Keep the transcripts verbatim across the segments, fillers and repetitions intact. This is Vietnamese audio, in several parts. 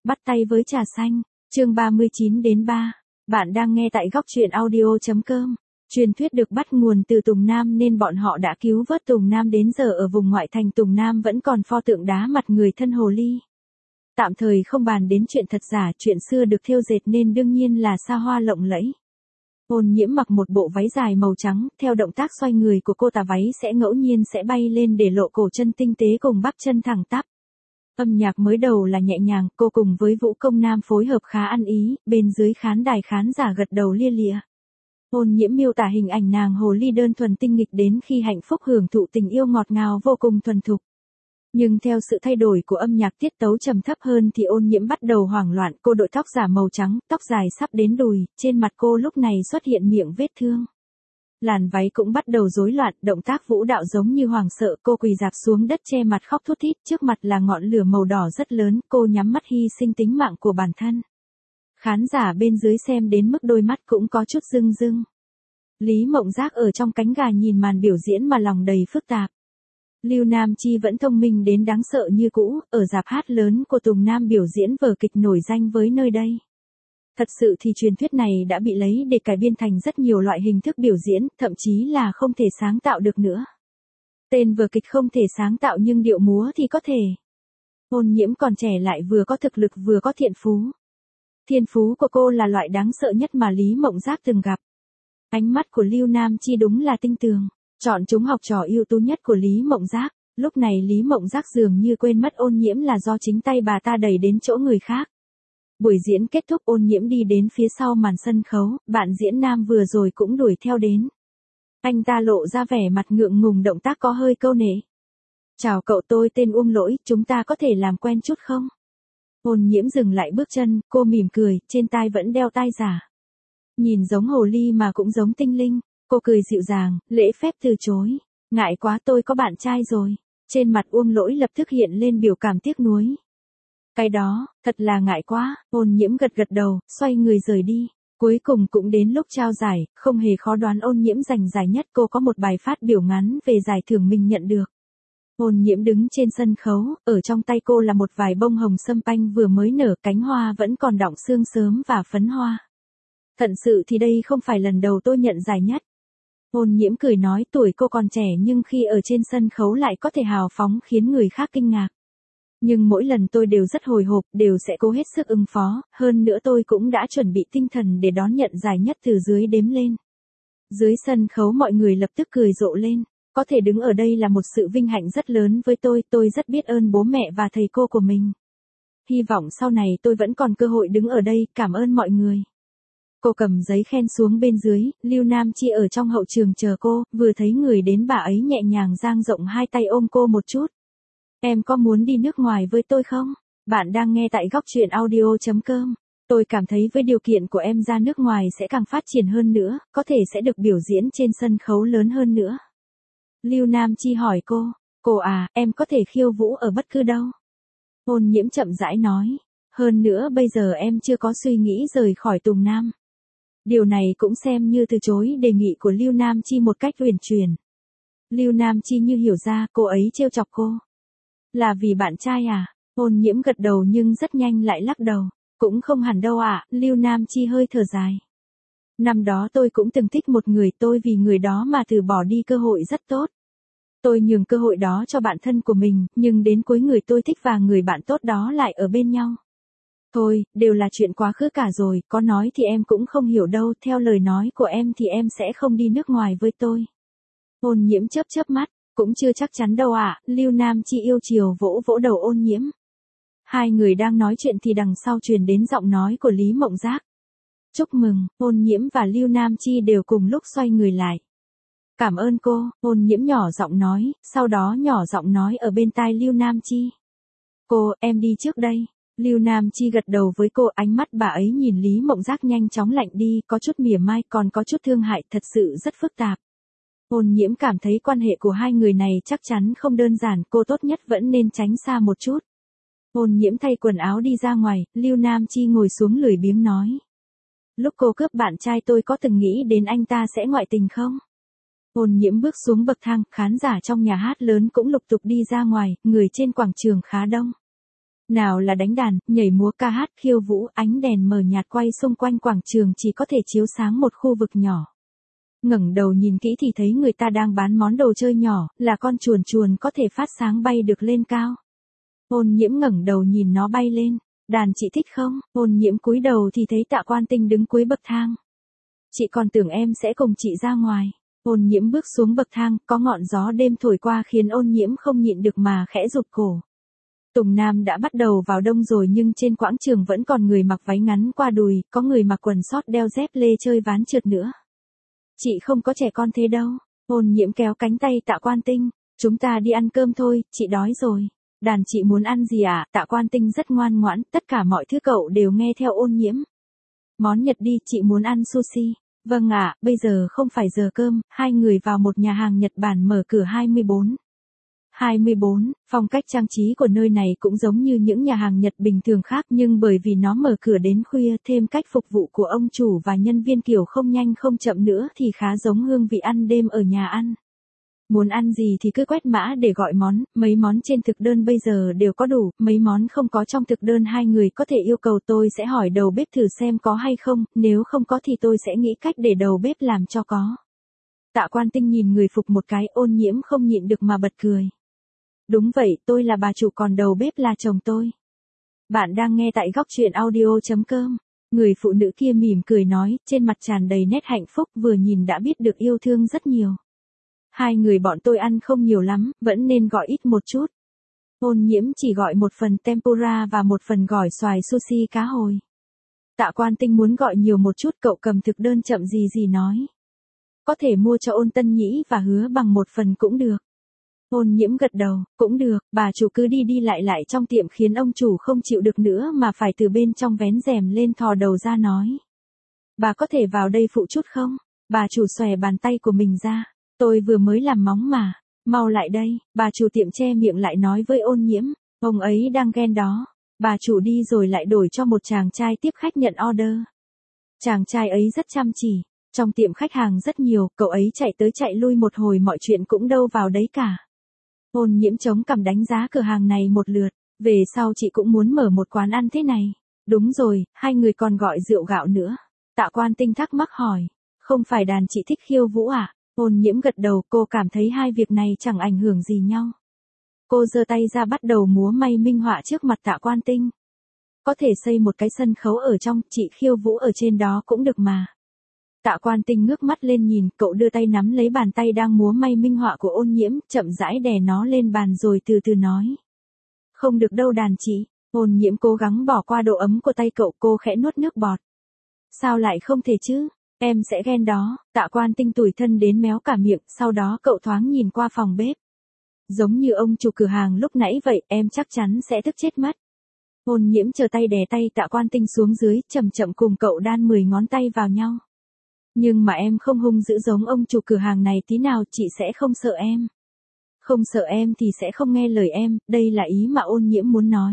Bắt tay với trà xanh, chương ba mươi chín đến ba. Bạn đang nghe tại góc truyện audio.com. Truyền thuyết được bắt nguồn từ Tùng Nam nên bọn họ đã cứu vớt Tùng Nam, đến giờ ở vùng ngoại thành Tùng Nam vẫn còn pho tượng đá mặt người thân hồ ly. Tạm thời không bàn đến chuyện thật giả, chuyện xưa được thêu dệt nên đương nhiên là xa hoa lộng lẫy. Ôn Nhiễm mặc một bộ váy dài màu trắng, theo động tác xoay người của cô tà váy sẽ ngẫu nhiên sẽ bay lên để lộ cổ chân tinh tế cùng bắp chân thẳng tắp. Âm nhạc mới đầu là nhẹ nhàng, cô cùng với vũ công nam phối hợp khá ăn ý, bên dưới khán đài khán giả gật đầu lia lịa. Ôn Nhiễm miêu tả hình ảnh nàng hồ ly đơn thuần tinh nghịch đến khi hạnh phúc hưởng thụ tình yêu ngọt ngào vô cùng thuần thục. Nhưng theo sự thay đổi của âm nhạc tiết tấu trầm thấp hơn thì Ôn Nhiễm bắt đầu hoảng loạn, cô đội tóc giả màu trắng, tóc dài sắp đến đùi, trên mặt cô lúc này xuất hiện miệng vết thương. Làn váy cũng bắt đầu rối loạn, động tác vũ đạo giống như hoảng sợ, cô quỳ rạp xuống đất che mặt khóc thút thít, trước mặt là ngọn lửa màu đỏ rất lớn, cô nhắm mắt hy sinh tính mạng của bản thân. Khán giả bên dưới xem đến mức đôi mắt cũng có chút rưng rưng. Lý Mộng Giác ở trong cánh gà nhìn màn biểu diễn mà lòng đầy phức tạp. Lưu Nam Chi vẫn thông minh đến đáng sợ như cũ, ở rạp hát lớn của Tùng Nam biểu diễn vở kịch nổi danh với nơi đây. Thật sự thì truyền thuyết này đã bị lấy để cải biên thành rất nhiều loại hình thức biểu diễn, thậm chí là không thể sáng tạo được nữa. Tên vở kịch không thể sáng tạo nhưng điệu múa thì có thể. Ôn Nhiễm còn trẻ lại vừa có thực lực vừa có thiện phú. Thiên phú của cô là loại đáng sợ nhất mà Lý Mộng Giác từng gặp. Ánh mắt của Lưu Nam Chi đúng là tinh tường, chọn chúng học trò ưu tú nhất của Lý Mộng Giác. Lúc này Lý Mộng Giác dường như quên mất Ôn Nhiễm là do chính tay bà ta đẩy đến chỗ người khác. Buổi diễn kết thúc, Ôn Nhiễm đi đến phía sau màn sân khấu, bạn diễn nam vừa rồi cũng đuổi theo đến. Anh ta lộ ra vẻ mặt ngượng ngùng, động tác có hơi câu nệ. Chào cậu, tôi tên Uông Lỗi, chúng ta có thể làm quen chút không? Ôn Nhiễm dừng lại bước chân, cô mỉm cười, trên tai vẫn đeo tai giả. Nhìn giống hồ ly mà cũng giống tinh linh, cô cười dịu dàng, lễ phép từ chối. Ngại quá, tôi có bạn trai rồi. Trên mặt Uông Lỗi lập tức hiện lên biểu cảm tiếc nuối. Cái đó, thật là ngại quá. Ôn Nhiễm gật gật đầu, xoay người rời đi. Cuối cùng cũng đến lúc trao giải, không hề khó đoán Ôn Nhiễm giành giải nhất, cô có một bài phát biểu ngắn về giải thưởng mình nhận được. Ôn Nhiễm đứng trên sân khấu, ở trong tay cô là một vài bông hồng sâm panh vừa mới nở, cánh hoa vẫn còn đọng sương sớm và phấn hoa. Thật sự thì đây không phải lần đầu tôi nhận giải nhất. Ôn Nhiễm cười nói, tuổi cô còn trẻ nhưng khi ở trên sân khấu lại có thể hào phóng khiến người khác kinh ngạc. Nhưng mỗi lần tôi đều rất hồi hộp, đều sẽ cố hết sức ứng phó, hơn nữa tôi cũng đã chuẩn bị tinh thần để đón nhận giải nhất từ dưới đếm lên. Dưới sân khấu mọi người lập tức cười rộ lên, có thể đứng ở đây là một sự vinh hạnh rất lớn với tôi, tôi rất biết ơn bố mẹ và thầy cô của mình. Hy vọng sau này tôi vẫn còn cơ hội đứng ở đây, cảm ơn mọi người. Cô cầm giấy khen xuống bên dưới, Lưu Nam Chi ở trong hậu trường chờ cô, vừa thấy người đến bà ấy nhẹ nhàng dang rộng hai tay ôm cô một chút. Em có muốn đi nước ngoài với tôi không? Bạn đang nghe tại góc truyện audio.com. Tôi cảm thấy với điều kiện của em ra nước ngoài sẽ càng phát triển hơn nữa, có thể sẽ được biểu diễn trên sân khấu lớn hơn nữa. Lưu Nam Chi hỏi cô, cô à, em có thể khiêu vũ ở bất cứ đâu. Ôn Nhiễm chậm rãi nói, hơn nữa bây giờ em chưa có suy nghĩ rời khỏi Tùng Nam. Điều này cũng xem như từ chối đề nghị của Lưu Nam Chi một cách uyển chuyển. Lưu Nam Chi như hiểu ra, cô ấy trêu chọc cô. Là vì bạn trai à? Ôn Nhiễm gật đầu nhưng rất nhanh lại lắc đầu. Cũng không hẳn đâu ạ, à, Lưu Nam Chi hơi thở dài. Năm đó tôi cũng từng thích một người, tôi vì người đó mà từ bỏ đi cơ hội rất tốt. Tôi nhường cơ hội đó cho bạn thân của mình, nhưng đến cuối người tôi thích và người bạn tốt đó lại ở bên nhau. Thôi, đều là chuyện quá khứ cả rồi, có nói thì em cũng không hiểu đâu, theo lời nói của em thì em sẽ không đi nước ngoài với tôi. Ôn Nhiễm chớp chớp mắt, cũng chưa chắc chắn đâu ạ, à, Lưu Nam Chi yêu chiều vỗ vỗ đầu Ôn Nhiễm. Hai người đang nói chuyện thì đằng sau truyền đến giọng nói của Lý Mộng Giác. Chúc mừng, Ôn Nhiễm và Lưu Nam Chi đều cùng lúc xoay người lại. Cảm ơn cô, Ôn Nhiễm nhỏ giọng nói, sau đó nhỏ giọng nói ở bên tai Lưu Nam Chi. Cô, em đi trước đây. Lưu Nam Chi gật đầu với cô, ánh mắt bà ấy nhìn Lý Mộng Giác nhanh chóng lạnh đi, có chút mỉa mai, còn có chút thương hại, thật sự rất phức tạp. Ôn Nhiễm cảm thấy quan hệ của hai người này chắc chắn không đơn giản, cô tốt nhất vẫn nên tránh xa một chút. Ôn Nhiễm thay quần áo đi ra ngoài, Lưu Nam Chi ngồi xuống lười biếng nói. Lúc cô cướp bạn trai tôi có từng nghĩ đến anh ta sẽ ngoại tình không? Ôn Nhiễm bước xuống bậc thang, khán giả trong nhà hát lớn cũng lục tục đi ra ngoài, người trên quảng trường khá đông. Nào là đánh đàn, nhảy múa ca hát khiêu vũ, ánh đèn mờ nhạt quay xung quanh quảng trường chỉ có thể chiếu sáng một khu vực nhỏ. Ngẩng đầu nhìn kỹ thì thấy người ta đang bán món đồ chơi nhỏ, là con chuồn chuồn có thể phát sáng bay được lên cao. Ôn Nhiễm ngẩng đầu nhìn nó bay lên. Đàn chị thích không? Ôn Nhiễm cúi đầu thì thấy Tạ Quan Tinh đứng cuối bậc thang. Chị còn tưởng em sẽ cùng chị ra ngoài. Ôn Nhiễm bước xuống bậc thang, có ngọn gió đêm thổi qua khiến Ôn Nhiễm không nhịn được mà khẽ rụt cổ. Tùng Nam đã bắt đầu vào đông rồi nhưng trên quảng trường vẫn còn người mặc váy ngắn qua đùi, có người mặc quần sót đeo dép lê chơi ván trượt nữa. Chị không có trẻ con thế đâu. Ôn Nhiễm kéo cánh tay Tạ Quan Tinh. Chúng ta đi ăn cơm thôi, chị đói rồi. Đàn chị muốn ăn gì à? Tạ Quan Tinh rất ngoan ngoãn, tất cả mọi thứ cậu đều nghe theo Ôn Nhiễm. Món Nhật đi, chị muốn ăn sushi. Vâng ạ, bây giờ không phải giờ cơm. Hai người vào một nhà hàng Nhật Bản mở cửa hai mươi bốn. hai mươi bốn, phong cách trang trí của nơi này cũng giống như những nhà hàng Nhật bình thường khác nhưng bởi vì nó mở cửa đến khuya thêm cách phục vụ của ông chủ và nhân viên kiểu không nhanh không chậm nữa thì khá giống hương vị ăn đêm ở nhà ăn. Muốn ăn gì thì cứ quét mã để gọi món, mấy món trên thực đơn bây giờ đều có đủ, mấy món không có trong thực đơn hai người có thể yêu cầu tôi sẽ hỏi đầu bếp thử xem có hay không, nếu không có thì tôi sẽ nghĩ cách để đầu bếp làm cho có. Tạ Quan Tinh nhìn người phục một cái, Ôn Nhiễm không nhịn được mà bật cười. Đúng vậy, tôi là bà chủ còn đầu bếp là chồng tôi. Bạn đang nghe tại góc truyện audio chấm com. Người phụ nữ kia mỉm cười nói, trên mặt tràn đầy nét hạnh phúc vừa nhìn đã biết được yêu thương rất nhiều. Hai người bọn tôi ăn không nhiều lắm, vẫn nên gọi ít một chút. Ôn Nhiễm chỉ gọi một phần tempura và một phần gỏi xoài sushi cá hồi. Tạ Quan Tinh muốn gọi nhiều một chút, cậu cầm thực đơn chậm gì gì nói. Có thể mua cho Ôn Tân Nhĩ và Hứa Bằng một phần cũng được. Ôn Nhiễm gật đầu, cũng được, bà chủ cứ đi đi lại lại trong tiệm khiến ông chủ không chịu được nữa mà phải từ bên trong vén rèm lên thò đầu ra nói. Bà có thể vào đây phụ chút không? Bà chủ xòe bàn tay của mình ra. Tôi vừa mới làm móng mà, mau lại đây, bà chủ tiệm che miệng lại nói với Ôn Nhiễm, ông ấy đang ghen đó. Bà chủ đi rồi lại đổi cho một chàng trai tiếp khách nhận order. Chàng trai ấy rất chăm chỉ, trong tiệm khách hàng rất nhiều, cậu ấy chạy tới chạy lui một hồi mọi chuyện cũng đâu vào đấy cả. Ôn Nhiễm chống cằm đánh giá cửa hàng này một lượt, về sau chị cũng muốn mở một quán ăn thế này. Đúng rồi, hai người còn gọi rượu gạo nữa. Tạ Quan Tinh thắc mắc hỏi, không phải đàn chị thích khiêu vũ à? Ôn Nhiễm gật đầu, cô cảm thấy hai việc này chẳng ảnh hưởng gì nhau. Cô giơ tay ra bắt đầu múa may minh họa trước mặt Tạ Quan Tinh. Có thể xây một cái sân khấu ở trong, chị khiêu vũ ở trên đó cũng được mà. Tạ Quan Tinh ngước mắt lên nhìn, cậu đưa tay nắm lấy bàn tay đang múa may minh họa của Ôn Nhiễm, chậm rãi đè nó lên bàn rồi từ từ nói. Không được đâu đàn chị. Ôn Nhiễm cố gắng bỏ qua độ ấm của tay cậu, cô khẽ nuốt nước bọt. Sao lại không thể chứ? Em sẽ ghen đó. Tạ Quan Tinh tủi thân đến méo cả miệng, sau đó cậu thoáng nhìn qua phòng bếp. Giống như ông chủ cửa hàng lúc nãy vậy, em chắc chắn sẽ tức chết mất. Ôn Nhiễm chờ tay đè tay Tạ Quan Tinh xuống dưới, chậm chậm cùng cậu đan mười ngón tay vào nhau. Nhưng mà em không hung dữ giống ông chủ cửa hàng này tí nào, chị sẽ không sợ em. Không sợ em thì sẽ không nghe lời em, đây là ý mà Ôn Nhiễm muốn nói.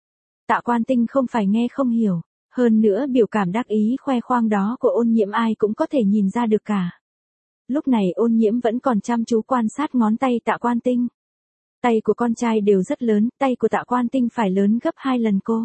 Tạ Quan Tinh không phải nghe không hiểu, hơn nữa biểu cảm đắc ý khoe khoang đó của Ôn Nhiễm ai cũng có thể nhìn ra được cả. Lúc này Ôn Nhiễm vẫn còn chăm chú quan sát ngón tay Tạ Quan Tinh. Tay của con trai đều rất lớn, tay của Tạ Quan Tinh phải lớn gấp hai lần cô.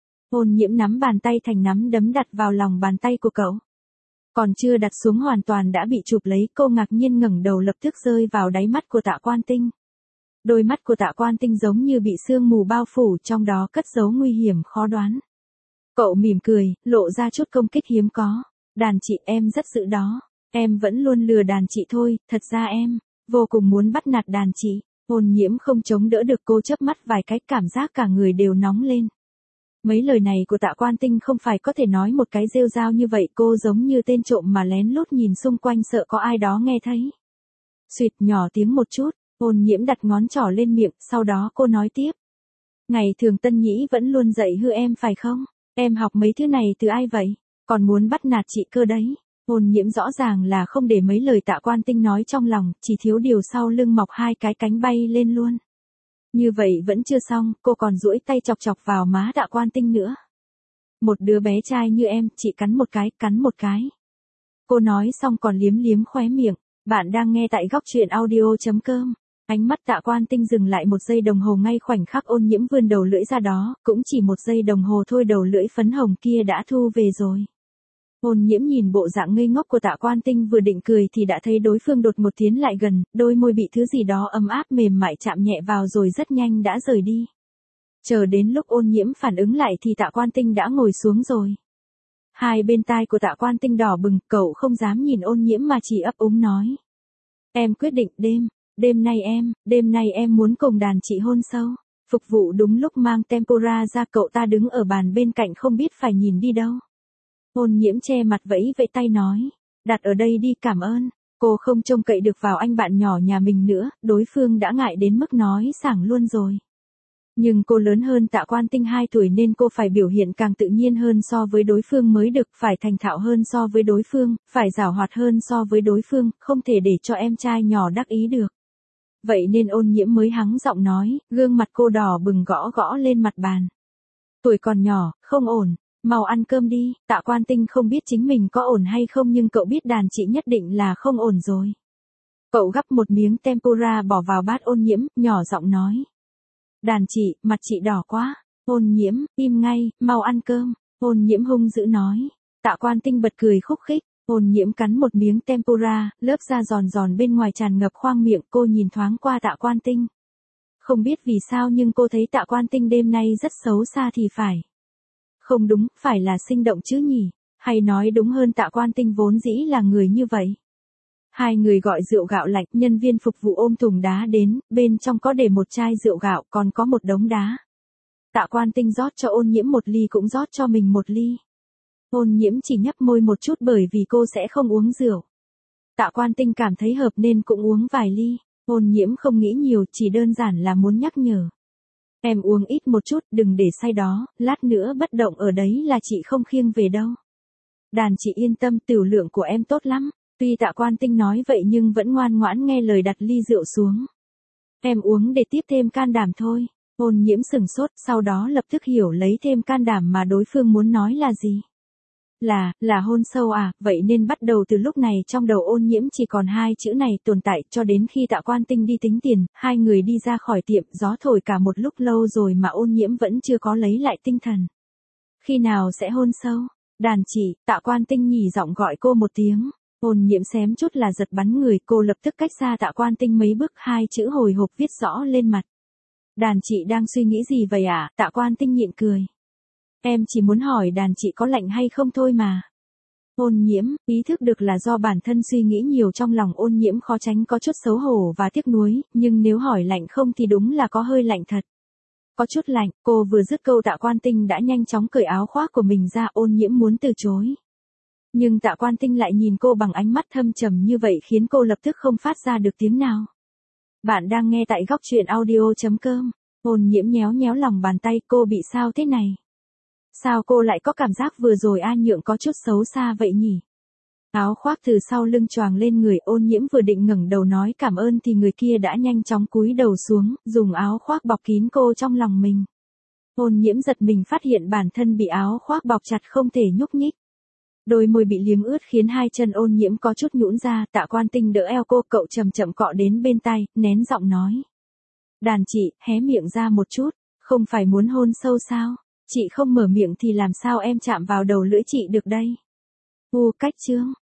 Ôn Nhiễm nắm bàn tay thành nắm đấm đặt vào lòng bàn tay của cậu. Còn chưa đặt xuống hoàn toàn đã bị chụp lấy, cô ngạc nhiên ngẩng đầu lập tức rơi vào đáy mắt của Tạ Quan Tinh. Đôi mắt của Tạ Quan Tinh giống như bị sương mù bao phủ, trong đó cất giấu nguy hiểm khó đoán. Cậu mỉm cười, lộ ra chút công kích hiếm có. Đàn chị, em rất dữ đó. Em vẫn luôn lừa đàn chị thôi, thật ra em vô cùng muốn bắt nạt đàn chị. Ôn Nhiễm không chống đỡ được, cô chớp mắt vài cái, cảm giác cả người đều nóng lên. Mấy lời này của Tạ Quan Tinh không phải có thể nói một cái rêu rao như vậy, cô giống như tên trộm mà lén lút nhìn xung quanh sợ có ai đó nghe thấy. Xuyệt nhỏ tiếng một chút, Ôn Nhiễm đặt ngón trỏ lên miệng, sau đó cô nói tiếp. Ngày thường Tân Nhĩ vẫn luôn dạy hư em phải không? Em học mấy thứ này từ ai vậy? Còn muốn bắt nạt chị cơ đấy. Ôn Nhiễm rõ ràng là không để mấy lời Tạ Quan Tinh nói trong lòng, chỉ thiếu điều sau lưng mọc hai cái cánh bay lên luôn. Như vậy vẫn chưa xong, cô còn duỗi tay chọc chọc vào má Tạ Quan Tinh nữa. Một đứa bé trai như em, chị cắn một cái, cắn một cái. Cô nói xong còn liếm liếm khóe miệng. Bạn đang nghe tại góc truyện audio chấm com. Ánh mắt Tạ Quan Tinh dừng lại một giây đồng hồ ngay khoảnh khắc Ôn Nhiễm vươn đầu lưỡi ra đó, cũng chỉ một giây đồng hồ thôi đầu lưỡi phấn hồng kia đã thu về rồi. Ôn Nhiễm nhìn bộ dạng ngây ngốc của Tạ Quan Tinh vừa định cười thì đã thấy đối phương đột một tiến lại gần, đôi môi bị thứ gì đó ấm áp mềm mại chạm nhẹ vào rồi rất nhanh đã rời đi. Chờ đến lúc Ôn Nhiễm phản ứng lại thì Tạ Quan Tinh đã ngồi xuống rồi. Hai bên tai của Tạ Quan Tinh đỏ bừng, cậu không dám nhìn Ôn Nhiễm mà chỉ ấp úng nói. Em quyết định đêm, đêm nay em, đêm nay em muốn cùng đàn chị hôn sâu. Phục vụ đúng lúc mang tempura ra cậu ta đứng ở bàn bên cạnh không biết phải nhìn đi đâu. Ôn Nhiễm che mặt vẫy vẫy tay nói. Đặt ở đây đi cảm ơn. Cô không trông cậy được vào anh bạn nhỏ nhà mình nữa, đối phương đã ngại đến mức nói sảng luôn rồi. Nhưng cô lớn hơn Tạ Quan Tinh hai tuổi nên cô phải biểu hiện càng tự nhiên hơn so với đối phương mới được, phải thành thạo hơn so với đối phương, phải giảo hoạt hơn so với đối phương, không thể để cho em trai nhỏ đắc ý được. Vậy nên Ôn Nhiễm mới hắng giọng nói, gương mặt cô đỏ bừng gõ gõ lên mặt bàn. Tuổi còn nhỏ, không ổn, mau ăn cơm đi. Tạ Quan Tinh không biết chính mình có ổn hay không nhưng cậu biết đàn chị nhất định là không ổn rồi. Cậu gắp một miếng tempura bỏ vào bát Ôn Nhiễm, nhỏ giọng nói. Đàn chị, mặt chị đỏ quá. Ôn Nhiễm, im ngay, mau ăn cơm. Ôn Nhiễm hung dữ nói. Tạ Quan Tinh bật cười khúc khích. Ôn Nhiễm cắn một miếng tempura, lớp da giòn giòn bên ngoài tràn ngập khoang miệng, cô nhìn thoáng qua Tạ Quan Tinh. Không biết vì sao nhưng cô thấy Tạ Quan Tinh đêm nay rất xấu xa thì phải. Không đúng, phải là sinh động chứ nhỉ, hay nói đúng hơn Tạ Quan Tinh vốn dĩ là người như vậy. Hai người gọi rượu gạo lạnh, nhân viên phục vụ ôm thùng đá đến, bên trong có để một chai rượu gạo còn có một đống đá. Tạ Quan Tinh rót cho Ôn Nhiễm một ly cũng rót cho mình một ly. Ôn Nhiễm chỉ nhấp môi một chút bởi vì cô sẽ không uống rượu. Tạ Quan Tinh cảm thấy hợp nên cũng uống vài ly. Ôn Nhiễm không nghĩ nhiều, chỉ đơn giản là muốn nhắc nhở. Em uống ít một chút, đừng để say đó, lát nữa bất động ở đấy là chị không khiêng về đâu. Đàn chị yên tâm, tửu lượng của em tốt lắm. Tuy Tạ Quan Tinh nói vậy nhưng vẫn ngoan ngoãn nghe lời đặt ly rượu xuống. Em uống để tiếp thêm can đảm thôi. Ôn Nhiễm sừng sốt, sau đó lập tức hiểu lấy thêm can đảm mà đối phương muốn nói là gì. Là, là hôn sâu à, vậy nên bắt đầu từ lúc này trong đầu Ôn Nhiễm chỉ còn hai chữ này tồn tại cho đến khi Tạ Quan Tinh đi tính tiền, hai người đi ra khỏi tiệm, gió thổi cả một lúc lâu rồi mà Ôn Nhiễm vẫn chưa có lấy lại tinh thần. Khi nào sẽ hôn sâu? Đàn chị, Tạ Quan Tinh nhỉ giọng gọi cô một tiếng. Ôn Nhiễm xém chút là giật bắn người, cô lập tức cách xa Tạ Quan Tinh mấy bước, hai chữ hồi hộp viết rõ lên mặt. Đàn chị đang suy nghĩ gì vậy ạ? À? Tạ Quan Tinh nhịn cười. Em chỉ muốn hỏi đàn chị có lạnh hay không thôi mà. Ôn Nhiễm, ý thức được là do bản thân suy nghĩ nhiều trong lòng Ôn Nhiễm khó tránh có chút xấu hổ và tiếc nuối, nhưng nếu hỏi lạnh không thì đúng là có hơi lạnh thật. Có chút lạnh, cô vừa dứt câu Tạ Quan Tinh đã nhanh chóng cởi áo khoác của mình ra. Ôn Nhiễm muốn từ chối. Nhưng Tạ Quan Tinh lại nhìn cô bằng ánh mắt thâm trầm như vậy khiến cô lập tức không phát ra được tiếng nào. Bạn đang nghe tại góc truyện audio chấm com. Ôn Nhiễm nhéo nhéo lòng bàn tay, cô bị sao thế này? Sao cô lại có cảm giác vừa rồi A Nhượng có chút xấu xa vậy nhỉ? Áo khoác từ sau lưng choàng lên người. Ôn Nhiễm vừa định ngẩng đầu nói cảm ơn thì người kia đã nhanh chóng cúi đầu xuống, dùng áo khoác bọc kín cô trong lòng mình. Ôn Nhiễm giật mình phát hiện bản thân bị áo khoác bọc chặt không thể nhúc nhích. Đôi môi bị liếm ướt khiến hai chân Ôn Nhiễm có chút nhũn ra. Tạ Quan Tinh đỡ eo cô, cậu chậm chậm cọ đến bên tai, nén giọng nói. Đàn chị, hé miệng ra một chút, không phải muốn hôn sâu sao? Chị không mở miệng thì làm sao em chạm vào đầu lưỡi chị được đây? U cách chương.